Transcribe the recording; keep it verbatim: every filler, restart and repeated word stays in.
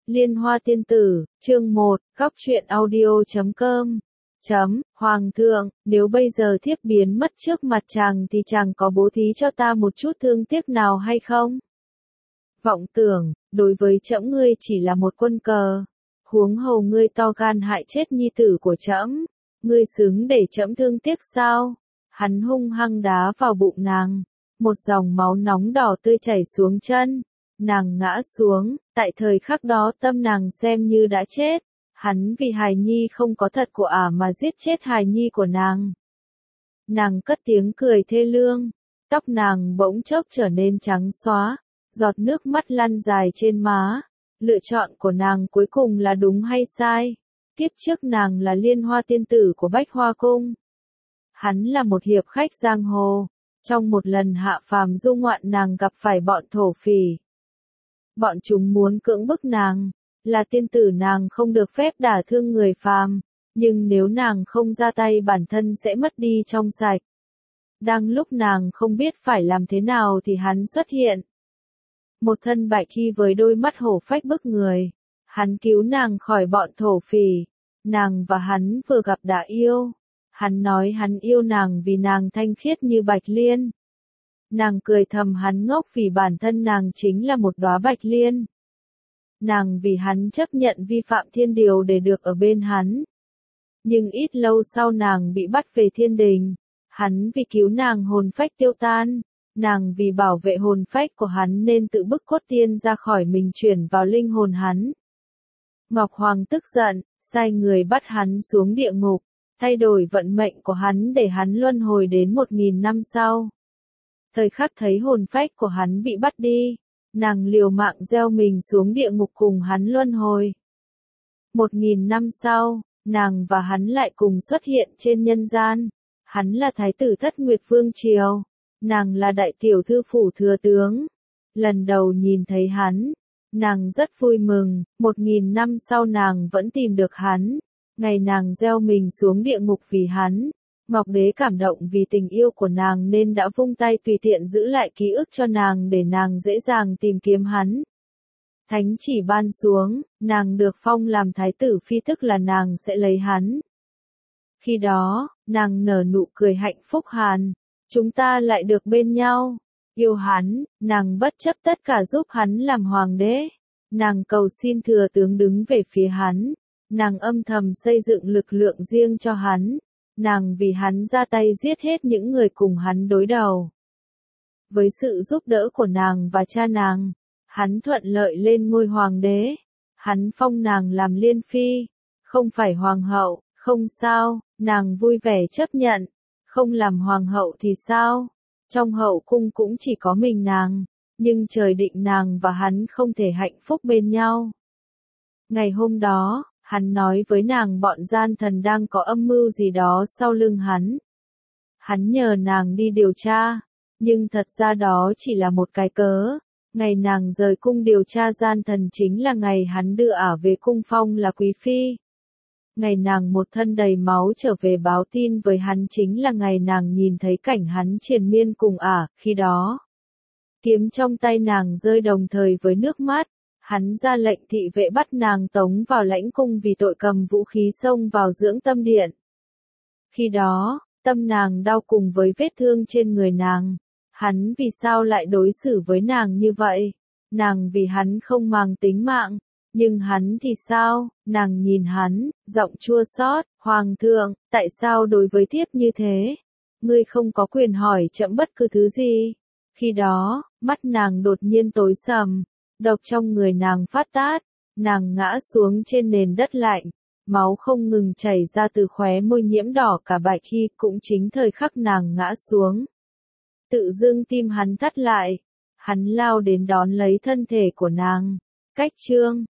Liên Hoa Tiên Tử, chương một, góc truyện audio chấm com. Chấm, Hoàng thượng, nếu bây giờ thiếp biến mất trước mặt chàng thì chàng có bố thí cho ta một chút thương tiếc nào hay không? Vọng tưởng, đối với trẫm ngươi chỉ là một quân cờ. Huống hồ ngươi to gan hại chết nhi tử của trẫm, ngươi xứng để trẫm thương tiếc sao? Hắn hung hăng đá vào bụng nàng, một dòng máu nóng đỏ tươi chảy xuống chân. Nàng ngã xuống, tại thời khắc đó tâm nàng xem như đã chết. Hắn vì hài nhi không có thật của ả mà giết chết hài nhi của nàng. Nàng cất tiếng cười thê lương, tóc nàng bỗng chốc trở nên trắng xóa, giọt nước mắt lăn dài trên má. Lựa chọn của nàng cuối cùng là đúng hay sai? Kiếp trước nàng là Liên Hoa Tiên Tử của Bách Hoa Cung. Hắn là một hiệp khách giang hồ. Trong một lần hạ phàm du ngoạn nàng gặp phải bọn thổ phỉ. Bọn chúng muốn cưỡng bức nàng, là tiên tử nàng không được phép đả thương người phàm, nhưng nếu nàng không ra tay bản thân sẽ mất đi trong sạch. Đang lúc nàng không biết phải làm thế nào thì hắn xuất hiện. Một thân bạch y với đôi mắt hổ phách bức người, hắn cứu nàng khỏi bọn thổ phỉ, nàng và hắn vừa gặp đã yêu. Hắn nói hắn yêu nàng vì nàng thanh khiết như bạch liên. Nàng cười thầm hắn ngốc vì bản thân nàng chính là một đóa bạch liên. Nàng vì hắn chấp nhận vi phạm thiên điều để được ở bên hắn. Nhưng ít lâu sau nàng bị bắt về thiên đình. Hắn vì cứu nàng hồn phách tiêu tan. Nàng vì bảo vệ hồn phách của hắn nên tự bức cốt tiên ra khỏi mình chuyển vào linh hồn hắn. Ngọc Hoàng tức giận, sai người bắt hắn xuống địa ngục, thay đổi vận mệnh của hắn để hắn luân hồi đến một nghìn năm sau. Thời khắc thấy hồn phách của hắn bị bắt đi, nàng liều mạng gieo mình xuống địa ngục cùng hắn luân hồi. Một nghìn năm sau, nàng và hắn lại cùng xuất hiện trên nhân gian. Hắn là thái tử Thất Nguyệt Vương Triều, nàng là đại tiểu thư phủ thừa tướng. Lần đầu nhìn thấy hắn, nàng rất vui mừng, một nghìn năm sau nàng vẫn tìm được hắn. Ngày nàng gieo mình xuống địa ngục vì hắn. Ngọc Đế cảm động vì tình yêu của nàng nên đã vung tay tùy tiện giữ lại ký ức cho nàng để nàng dễ dàng tìm kiếm hắn. Thánh chỉ ban xuống, nàng được phong làm thái tử phi tức là nàng sẽ lấy hắn. Khi đó, nàng nở nụ cười hạnh phúc hàn, chúng ta lại được bên nhau. Yêu hắn, nàng bất chấp tất cả giúp hắn làm hoàng đế. Nàng cầu xin thừa tướng đứng về phía hắn. Nàng âm thầm xây dựng lực lượng riêng cho hắn. Nàng vì hắn ra tay giết hết những người cùng hắn đối đầu. Với sự giúp đỡ của nàng và cha nàng, hắn thuận lợi lên ngôi hoàng đế. Hắn phong nàng làm liên phi, không phải hoàng hậu, không sao, nàng vui vẻ chấp nhận. Không làm hoàng hậu thì sao? Trong hậu cung cũng chỉ có mình nàng, nhưng trời định nàng và hắn không thể hạnh phúc bên nhau. Ngày hôm đó, hắn nói với nàng bọn gian thần đang có âm mưu gì đó sau lưng hắn. Hắn nhờ nàng đi điều tra, nhưng thật ra đó chỉ là một cái cớ. Ngày nàng rời cung điều tra gian thần chính là ngày hắn đưa ả về cung phong là quý phi. Ngày nàng một thân đầy máu trở về báo tin với hắn chính là ngày nàng nhìn thấy cảnh hắn triền miên cùng ả, khi đó. Kiếm trong tay nàng rơi đồng thời với nước mắt. Hắn ra lệnh thị vệ bắt nàng tống vào lãnh cung vì tội cầm vũ khí xông vào dưỡng tâm điện. Khi đó, tâm nàng đau cùng với vết thương trên người nàng. Hắn vì sao lại đối xử với nàng như vậy? Nàng vì hắn không màng tính mạng. Nhưng hắn thì sao? Nàng nhìn hắn, giọng chua xót, Hoàng thượng, tại sao đối với thiếp như thế? Ngươi không có quyền hỏi trẫm bất cứ thứ gì. Khi đó, mắt nàng đột nhiên tối sầm. Độc trong người nàng phát tát, nàng ngã xuống trên nền đất lạnh, máu không ngừng chảy ra từ khóe môi nhiễm đỏ cả bạch y, cũng chính thời khắc nàng ngã xuống. Tự dưng tim hắn thắt lại, hắn lao đến đón lấy thân thể của nàng. Cách chương,